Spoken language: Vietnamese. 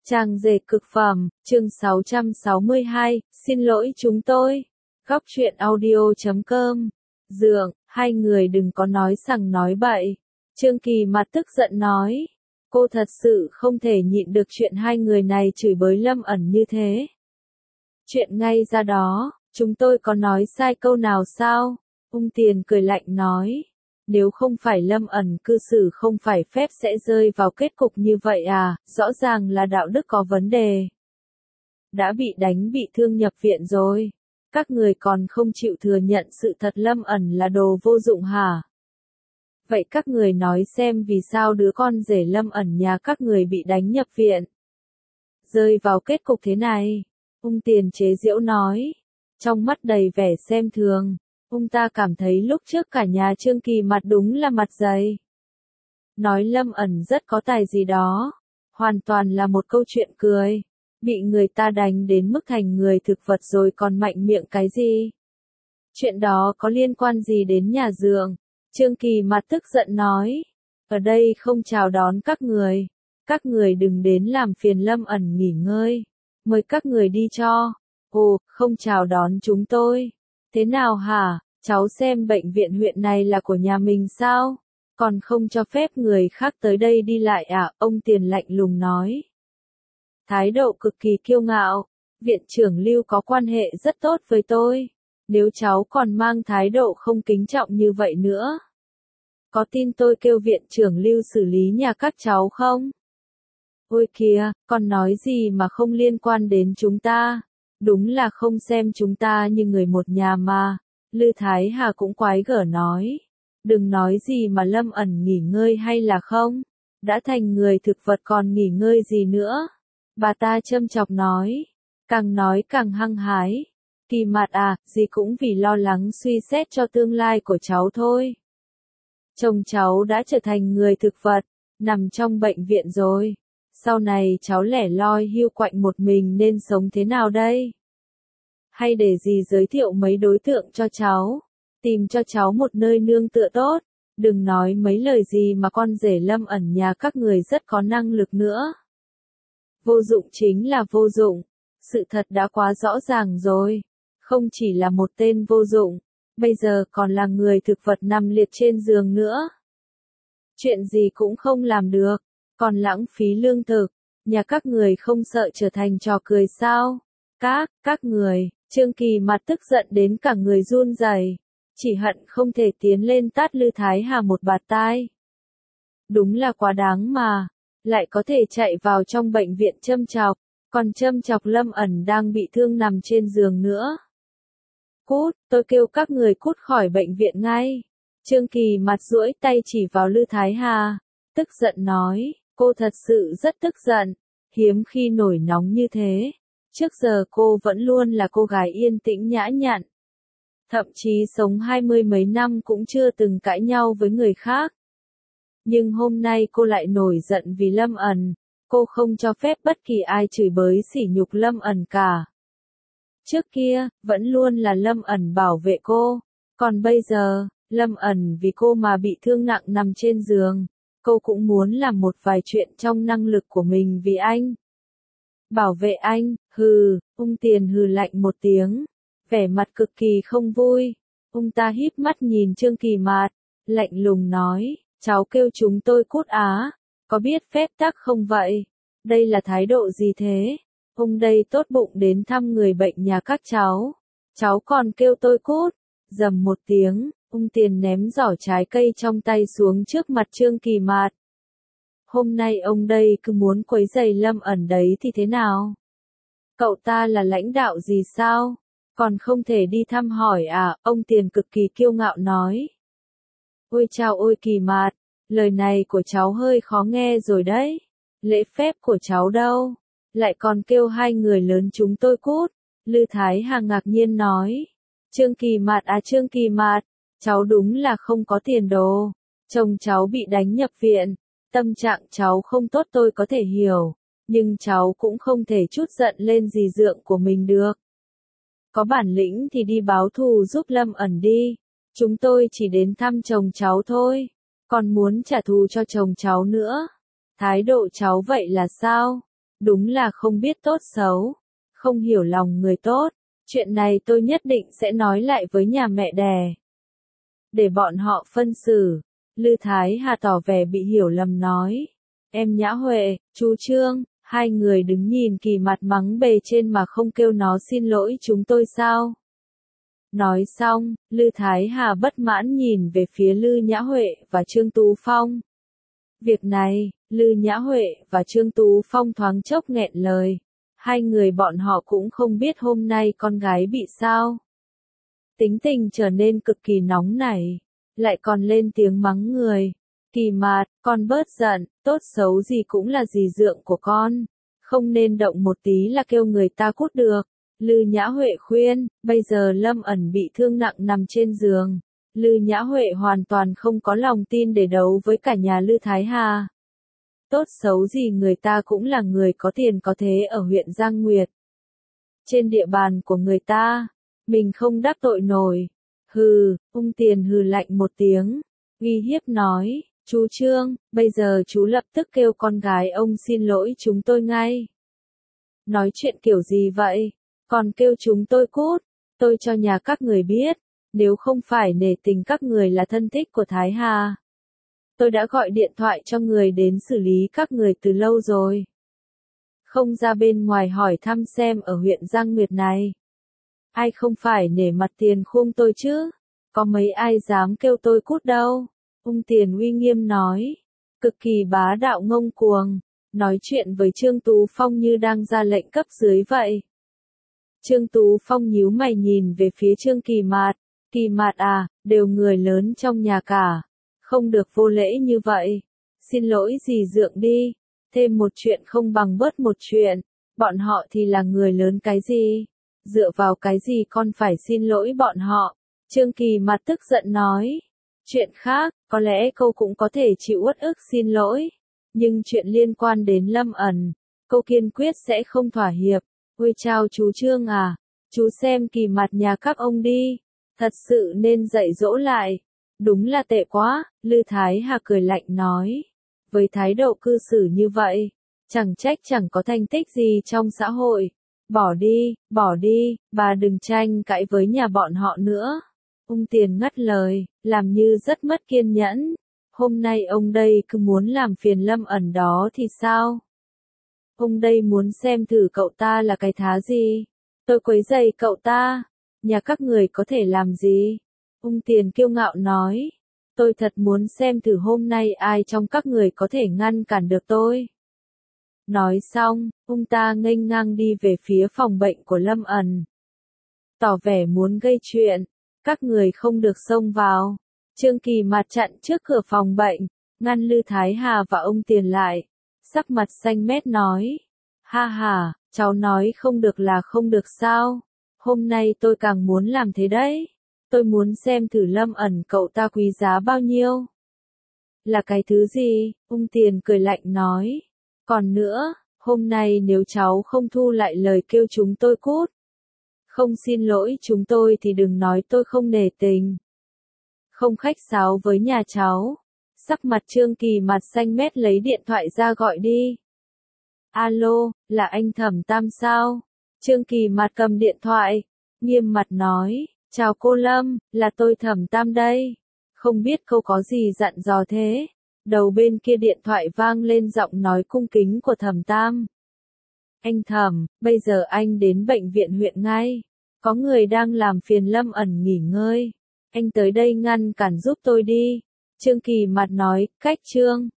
Trang dệt cực phẩm, chương 662, xin lỗi chúng tôi. Góc truyện audio.com. Dượng, hai người đừng có nói sằng nói bậy. Trương Kỳ mặt tức giận nói. Cô thật sự không thể nhịn được chuyện hai người này chửi bới Lâm ẩn như thế. Chuyện ngay ra đó, chúng tôi có nói sai câu nào sao? Ung Tiền cười lạnh nói. Nếu không phải Lâm ẩn cư xử không phải phép sẽ rơi vào kết cục như vậy à, rõ ràng là đạo đức có vấn đề. Đã bị đánh bị thương nhập viện rồi. Các người còn không chịu thừa nhận sự thật Lâm ẩn là đồ vô dụng hả? Vậy các người nói xem vì sao đứa con rể Lâm ẩn nhà các người bị đánh nhập viện? Rơi vào kết cục thế này. Ung Tiền chế giễu nói. Trong mắt đầy vẻ xem thường. Ông ta cảm thấy lúc trước cả nhà Trương Kỳ mặt đúng là mặt dày. Nói Lâm ẩn rất có tài gì đó. Hoàn toàn là một câu chuyện cười. Bị người ta đánh đến mức thành người thực vật rồi còn mạnh miệng cái gì? Chuyện đó có liên quan gì đến nhà Dượng? Trương Kỳ mặt tức giận nói. Ở đây không chào đón các người. Các người đừng đến làm phiền Lâm ẩn nghỉ ngơi. Mời các người đi cho. Ồ, không chào đón chúng tôi. Thế nào hả? Cháu xem bệnh viện huyện này là của nhà mình sao? Còn không cho phép người khác tới đây đi lại à? Ông Tiền lạnh lùng nói. Thái độ cực kỳ kiêu ngạo. Viện trưởng Lưu có quan hệ rất tốt với tôi. Nếu cháu còn mang thái độ không kính trọng như vậy nữa. Có tin tôi kêu viện trưởng Lưu xử lý nhà các cháu không? Ôi kìa, con nói gì mà không liên quan đến chúng ta? Đúng là không xem chúng ta như người một nhà mà. Lư Thái Hà cũng quái gở nói. Đừng nói gì mà Lâm ẩn nghỉ ngơi hay là không. Đã thành người thực vật còn nghỉ ngơi gì nữa. Bà ta châm chọc nói. Càng nói càng hăng hái. Kỳ Mạt à, gì cũng vì lo lắng suy xét cho tương lai của cháu thôi. Chồng cháu đã trở thành người thực vật, nằm trong bệnh viện rồi. Sau này cháu lẻ loi hiu quạnh một mình nên sống thế nào đây? Hay để dì giới thiệu mấy đối tượng cho cháu, tìm cho cháu một nơi nương tựa tốt, đừng nói mấy lời gì mà con rể Lâm ẩn nhà các người rất có năng lực nữa. Vô dụng chính là vô dụng, sự thật đã quá rõ ràng rồi, không chỉ là một tên vô dụng, bây giờ còn là người thực vật nằm liệt trên giường nữa. Chuyện gì cũng không làm được, còn lãng phí lương thực, nhà các người không sợ trở thành trò cười sao? Các người. Trương Kỳ mặt tức giận đến cả người run rẩy, chỉ hận không thể tiến lên tát Lư Thái Hà một bạt tai. Đúng là quá đáng mà, lại có thể chạy vào trong bệnh viện châm chọc, còn châm chọc Lâm ẩn đang bị thương nằm trên giường nữa. Cút, tôi kêu các người cút khỏi bệnh viện ngay. Trương Kỳ mặt duỗi tay chỉ vào Lư Thái Hà, tức giận nói, cô thật sự rất tức giận, hiếm khi nổi nóng như thế. Trước giờ cô vẫn luôn là cô gái yên tĩnh nhã nhặn. Thậm chí sống 20 mấy năm cũng chưa từng cãi nhau với người khác. Nhưng hôm nay cô lại nổi giận vì Lâm ẩn. Cô không cho phép bất kỳ ai chửi bới sỉ nhục Lâm ẩn cả. Trước kia, vẫn luôn là Lâm ẩn bảo vệ cô. Còn bây giờ, Lâm ẩn vì cô mà bị thương nặng nằm trên giường. Cô cũng muốn làm một vài chuyện trong năng lực của mình vì anh. Bảo vệ anh, hừ, Ung Tiền hừ lạnh một tiếng, vẻ mặt cực kỳ không vui. Ông ta híp mắt nhìn Trương Kỳ Mạt, lạnh lùng nói, cháu kêu chúng tôi cút á, có biết phép tắc không vậy? Đây là thái độ gì thế? Ông đây tốt bụng đến thăm người bệnh nhà các cháu còn kêu tôi cút, rầm một tiếng, Ung Tiền ném giỏ trái cây trong tay xuống trước mặt Trương Kỳ Mạt. Hôm nay ông đây cứ muốn quấy rầy Lâm ẩn đấy thì thế nào? Cậu ta là lãnh đạo gì sao? Còn không thể đi thăm hỏi à? Ông Tiền cực kỳ kiêu ngạo nói. Ôi chao ôi Kỳ Mạt, lời này của cháu hơi khó nghe rồi đấy. Lễ phép của cháu đâu? Lại còn kêu hai người lớn chúng tôi cút. Lư Thái Hà ngạc nhiên nói. Trương Kỳ Mạt à Trương Kỳ Mạt, cháu đúng là không có tiền đồ. Chồng cháu bị đánh nhập viện. Tâm trạng cháu không tốt tôi có thể hiểu, nhưng cháu cũng không thể trút giận lên dì Dượng của mình được. Có bản lĩnh thì đi báo thù giúp Lâm ẩn đi, chúng tôi chỉ đến thăm chồng cháu thôi, còn muốn trả thù cho chồng cháu nữa. Thái độ cháu vậy là sao? đúng là không biết tốt xấu, không hiểu lòng người tốt. Chuyện này tôi nhất định sẽ nói lại với nhà mẹ đẻ, để bọn họ phân xử. Lư Thái Hà tỏ vẻ bị hiểu lầm nói. Em Nhã Huệ, chú Trương, hai người đứng nhìn Kỳ Mạt mắng bề trên mà không kêu nó xin lỗi chúng tôi sao? Nói xong, Lư Thái Hà bất mãn nhìn về phía Lư Nhã Huệ và Trương Tú Phong. Việc này, Lư Nhã Huệ và Trương Tú Phong thoáng chốc nghẹn lời. Hai người bọn họ cũng không biết hôm nay con gái bị sao. Tính tình trở nên cực kỳ nóng nảy, lại còn lên tiếng mắng người. Kỳ Mạt, con bớt giận, tốt xấu gì cũng là dì dượng của con. Không nên động một tí là kêu người ta cút được. Lư Nhã Huệ khuyên, bây giờ Lâm Ẩn bị thương nặng nằm trên giường. Lư Nhã Huệ hoàn toàn không có lòng tin để đấu với cả nhà Lư Thái Hà. Tốt xấu gì người ta cũng là người có tiền có thế ở huyện Giang Nguyệt. Trên địa bàn của người ta, mình không đắc tội nổi. Hừ, Ung Tiền hừ lạnh một tiếng, uy hiếp nói, chú Trương, bây giờ chú lập tức kêu con gái ông xin lỗi chúng tôi ngay. Nói chuyện kiểu gì vậy? Còn kêu chúng tôi cút, tôi cho nhà các người biết, nếu không phải nể tình các người là thân thích của Thái Hà. Tôi đã gọi điện thoại cho người đến xử lý các người từ lâu rồi. Không ra bên ngoài hỏi thăm xem ở huyện Giang Nguyệt này. Ai không phải nể mặt tiền khung tôi chứ? Có mấy ai dám kêu tôi cút đâu? Ung Tiền uy nghiêm nói. Cực kỳ bá đạo ngông cuồng. Nói chuyện với Trương Tú Phong như đang ra lệnh cấp dưới vậy. Trương Tú Phong nhíu mày nhìn về phía Trương Kỳ Mạt. Kỳ Mạt à, đều người lớn trong nhà cả. Không được vô lễ như vậy. Xin lỗi dì dượng đi. Thêm một chuyện không bằng bớt một chuyện. Bọn họ thì là người lớn cái gì? Dựa vào cái gì con phải xin lỗi bọn họ? Trương Kỳ Mạt tức giận nói. Chuyện khác, có lẽ cô cũng có thể chịu uất ức xin lỗi. Nhưng chuyện liên quan đến Lâm Ẩn, cô kiên quyết sẽ không thỏa hiệp. Ôi chao chú Trương à, chú xem Kỳ Mạt nhà các ông đi. Thật sự nên dạy dỗ lại. Đúng là tệ quá, Lư Thái Hà cười lạnh nói. Với thái độ cư xử như vậy, chẳng trách chẳng có thành tích gì trong xã hội. Bỏ đi, bà đừng tranh cãi với nhà bọn họ nữa. Ung Tiền ngắt lời, làm như rất mất kiên nhẫn. Hôm nay ông đây cứ muốn làm phiền Lâm Ẩn đó thì sao? Ông đây muốn xem thử cậu ta là cái thá gì? Tôi quấy rầy cậu ta, nhà các người có thể làm gì? Ung Tiền kiêu ngạo nói, tôi thật muốn xem thử hôm nay ai trong các người có thể ngăn cản được tôi. Nói xong, ông ta nghênh ngang đi về phía phòng bệnh của Lâm Ẩn. Tỏ vẻ muốn gây chuyện, các người không được xông vào. Trương Kỳ Mạt chặn trước cửa phòng bệnh, ngăn Lư Thái Hà và ông Tiền lại. Sắc mặt xanh mét nói, ha ha, cháu nói không được là không được sao? Hôm nay tôi càng muốn làm thế đấy. Tôi muốn xem thử Lâm Ẩn cậu ta quý giá bao nhiêu. Là cái thứ gì? Ung Tiền cười lạnh nói. Còn nữa, hôm nay nếu cháu không thu lại lời kêu chúng tôi cút, không xin lỗi chúng tôi thì đừng nói tôi không nể tình. Không khách sáo với nhà cháu. Sắc mặt Trương Kỳ Mạt xanh mét lấy điện thoại ra gọi đi. Alo, là anh Thẩm Tam sao? Trương Kỳ Mạt cầm điện thoại, nghiêm mặt nói, chào cô Lâm, là tôi Thẩm Tam đây. Không biết cô có gì dặn dò thế? Đầu bên kia điện thoại vang lên giọng nói cung kính của Thẩm Tam. Anh Thẩm, bây giờ anh đến bệnh viện huyện ngay. Có người đang làm phiền Lâm Ẩn nghỉ ngơi. Anh tới đây ngăn cản giúp tôi đi. Trương Kỳ Mạt nói, cách Trương.